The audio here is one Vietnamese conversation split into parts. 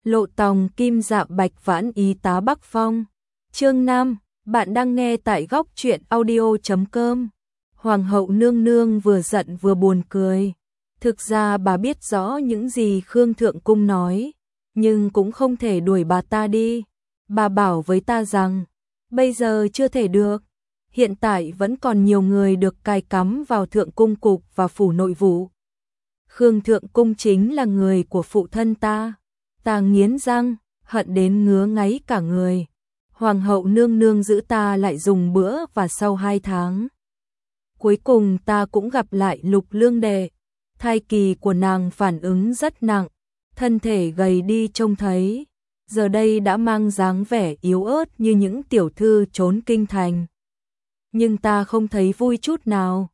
Lộ tòng kim dạ bạch vãn ý tá Bắc Phong. Chương 5, bạn đang nghe tại góc truyện audio.com. Hoàng hậu nương nương vừa giận vừa buồn cười. Thực ra bà biết rõ những gì Khương Thượng Cung nói, nhưng cũng không thể đuổi bà ta đi. Bà bảo với ta rằng, bây giờ chưa thể được. Hiện tại vẫn còn nhiều người được cài cắm vào Thượng Cung Cục và Phủ Nội Vụ. Khương Thượng Cung chính là người của phụ thân ta. Ta nghiến răng, hận đến ngứa ngáy cả người. Hoàng hậu nương nương giữ ta lại dùng bữa và sau 2 tháng. Cuối cùng ta cũng gặp lại Lục Lương Đệ. Thai kỳ của nàng phản ứng rất nặng, thân thể gầy đi trông thấy. Giờ đây đã mang dáng vẻ yếu ớt như những tiểu thư trốn kinh thành. Nhưng ta không thấy vui chút nào.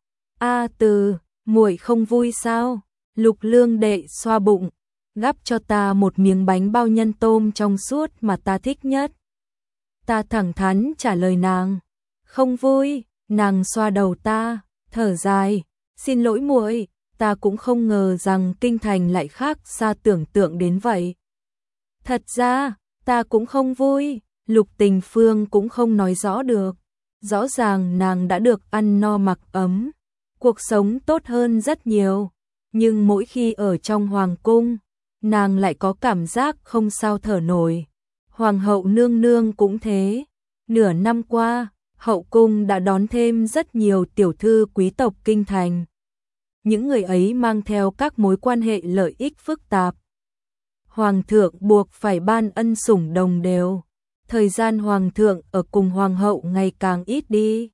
Muội không vui sao? Lục Lương Đệ xoa bụng, gắp cho ta một miếng bánh bao nhân tôm trong suốt mà ta thích nhất. Ta thẳng thắn trả lời nàng, không vui. Nàng xoa đầu ta, thở dài, xin lỗi muội, ta cũng không ngờ rằng kinh thành lại khác xa tưởng tượng đến vậy. Thật ra, ta cũng không vui. Lục Tình Phương cũng không nói rõ được. Rõ ràng nàng đã được ăn no mặc ấm, cuộc sống tốt hơn rất nhiều. Nhưng mỗi khi ở trong hoàng cung, nàng lại có cảm giác không sao thở nổi. Hoàng hậu nương nương cũng thế. Nửa năm qua, hậu cung đã đón thêm rất nhiều tiểu thư quý tộc kinh thành. Những người ấy mang theo các mối quan hệ lợi ích phức tạp. Hoàng thượng buộc phải ban ân sủng đồng đều. Thời gian hoàng thượng ở cùng hoàng hậu ngày càng ít đi.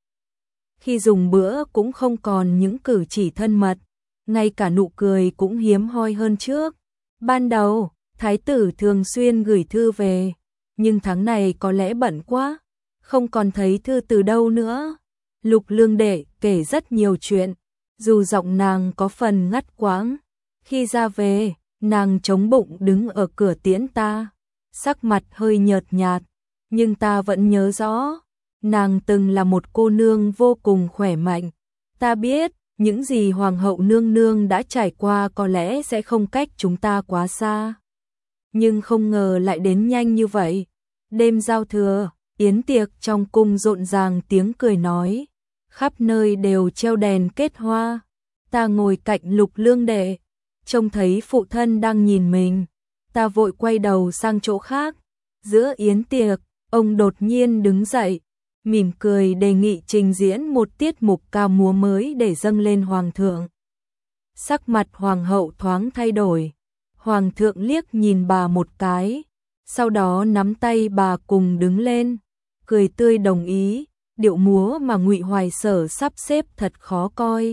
Khi dùng bữa cũng không còn những cử chỉ thân mật, ngay cả nụ cười cũng hiếm hoi hơn trước. Ban đầu, thái tử thường xuyên gửi thư về, nhưng tháng này có lẽ bận quá, không còn thấy thư từ đâu nữa. Lục Lương Đệ kể rất nhiều chuyện, dù giọng nàng có phần ngắt quãng. Khi ra về, nàng chống bụng đứng ở cửa tiễn ta, sắc mặt hơi nhợt nhạt, nhưng ta vẫn nhớ rõ, nàng từng là một cô nương vô cùng khỏe mạnh. Ta biết, những gì hoàng hậu nương nương đã trải qua có lẽ sẽ không cách chúng ta quá xa. Nhưng không ngờ lại đến nhanh như vậy. Đêm giao thừa, yến tiệc trong cung rộn ràng tiếng cười nói, khắp nơi đều treo đèn kết hoa. Ta ngồi cạnh Lục Lương Đệ, trông thấy phụ thân đang nhìn mình. Ta vội quay đầu sang chỗ khác. Giữa yến tiệc, ông đột nhiên đứng dậy, mỉm cười đề nghị trình diễn một tiết mục ca múa mới để dâng lên hoàng thượng. Sắc mặt hoàng hậu thoáng thay đổi. Hoàng thượng liếc nhìn bà một cái, sau đó nắm tay bà cùng đứng lên, cười tươi đồng ý. Điệu múa mà Ngụy Hoài Sở sắp xếp thật khó coi.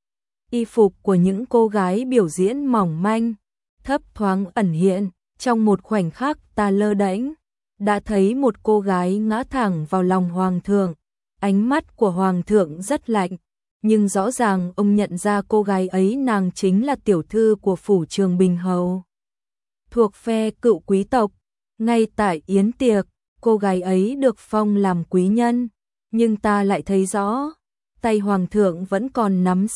Y phục của những cô gái biểu diễn mỏng manh, thấp thoáng ẩn hiện. Trong một khoảnh khắc ta lơ đễnh, đã thấy một cô gái ngã thẳng vào lòng hoàng thượng. Ánh mắt của hoàng thượng rất lạnh, nhưng rõ ràng ông nhận ra cô gái ấy, nàng chính là tiểu thư của phủ Trường Bình Hầu, thuộc phe cựu quý tộc. Ngay tại yến tiệc, cô gái ấy được phong làm quý nhân, nhưng ta lại thấy rõ, tay hoàng thượng vẫn còn nắm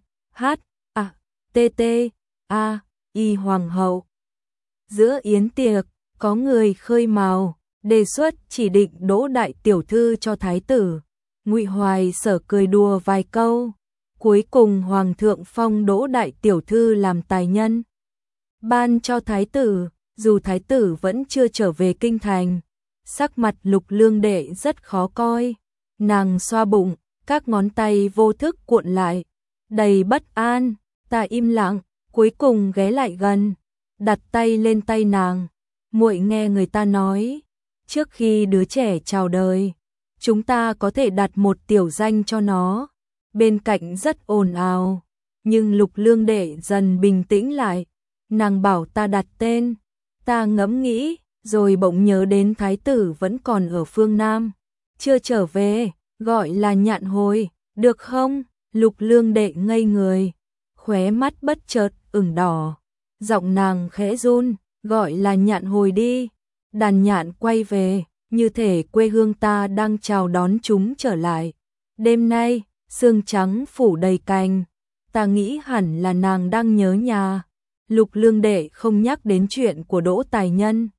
y hoàng hậu. Giữa yến tiệc, có người khơi mào, đề xuất chỉ định đỗ đại tiểu thư cho thái tử. Ngụy Hoài Sở cười đùa vài câu, cuối cùng hoàng thượng phong đỗ đại tiểu thư làm tài nhân, ban cho thái tử. Dù thái tử vẫn chưa trở về kinh thành, sắc mặt Lục Lương Đệ rất khó coi. Nàng xoa bụng, các ngón tay vô thức cuộn lại, đầy bất an. Ta im lặng, cuối cùng ghé lại gần, đặt tay lên tay nàng. Muội nghe người ta nói, trước khi đứa trẻ chào đời, chúng ta có thể đặt một tiểu danh cho nó. Bên cạnh rất ồn ào, nhưng Lục Lương Đệ dần bình tĩnh lại. Nàng bảo ta đặt tên. Ta ngẫm nghĩ, rồi bỗng nhớ đến thái tử vẫn còn ở phương Nam, chưa trở về, gọi là Nhạn Hồi, được không? Lục Lương Đệ ngây người, khóe mắt bất chợt ửng đỏ. Giọng nàng khẽ run, gọi là Nhạn Hồi đi. Đàn nhạn quay về, như thể quê hương ta đang chào đón chúng trở lại. Đêm nay, sương trắng phủ đầy cành, ta nghĩ hẳn là nàng đang nhớ nhà. Lục Lương Đệ không nhắc đến chuyện của Đỗ tài nhân,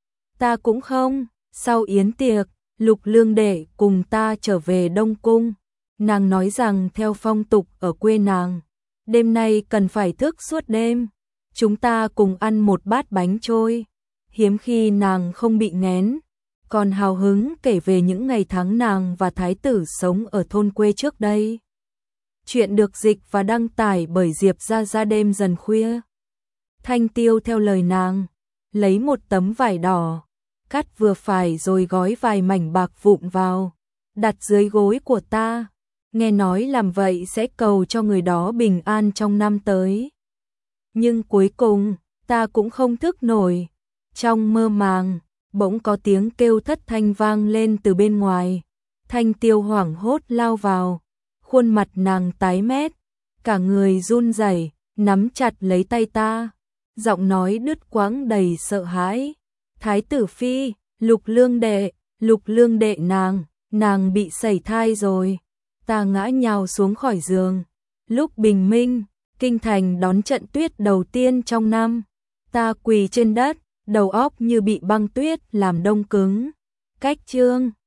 Ta cũng không. Sau yến tiệc, Lục Lương Đệ cùng ta trở về Đông Cung. Nàng nói rằng theo phong tục ở quê nàng, đêm nay cần phải thức suốt đêm. Chúng ta cùng ăn một bát bánh trôi. Hiếm khi nàng không bị nghén, còn hào hứng kể về những ngày tháng nàng và thái tử sống ở thôn quê trước đây. Chuyện được dịch và đăng tải bởi Diệp Gia Gia. Đêm dần khuya, Thanh Tiêu theo lời nàng, lấy một tấm vải đỏ, cắt vừa phải rồi gói vài mảnh bạc vụn vào, đặt dưới gối của ta. Nghe nói làm vậy sẽ cầu cho người đó bình an trong năm tới. Nhưng cuối cùng, ta cũng không thức nổi. Trong mơ màng, bỗng có tiếng kêu thất thanh vang lên từ bên ngoài. Thanh Tiêu hoảng hốt lao vào, khuôn mặt nàng tái mét, cả người run rẩy, nắm chặt lấy tay ta, giọng nói đứt quãng đầy sợ hãi. Thái tử phi, Lục Lương Đệ nàng bị sẩy thai rồi. Ta ngã nhào xuống khỏi giường. Lúc bình minh, kinh thành đón trận tuyết đầu tiên trong năm. Ta quỳ trên đất, đầu óc như bị băng tuyết làm đông cứng. Cách chương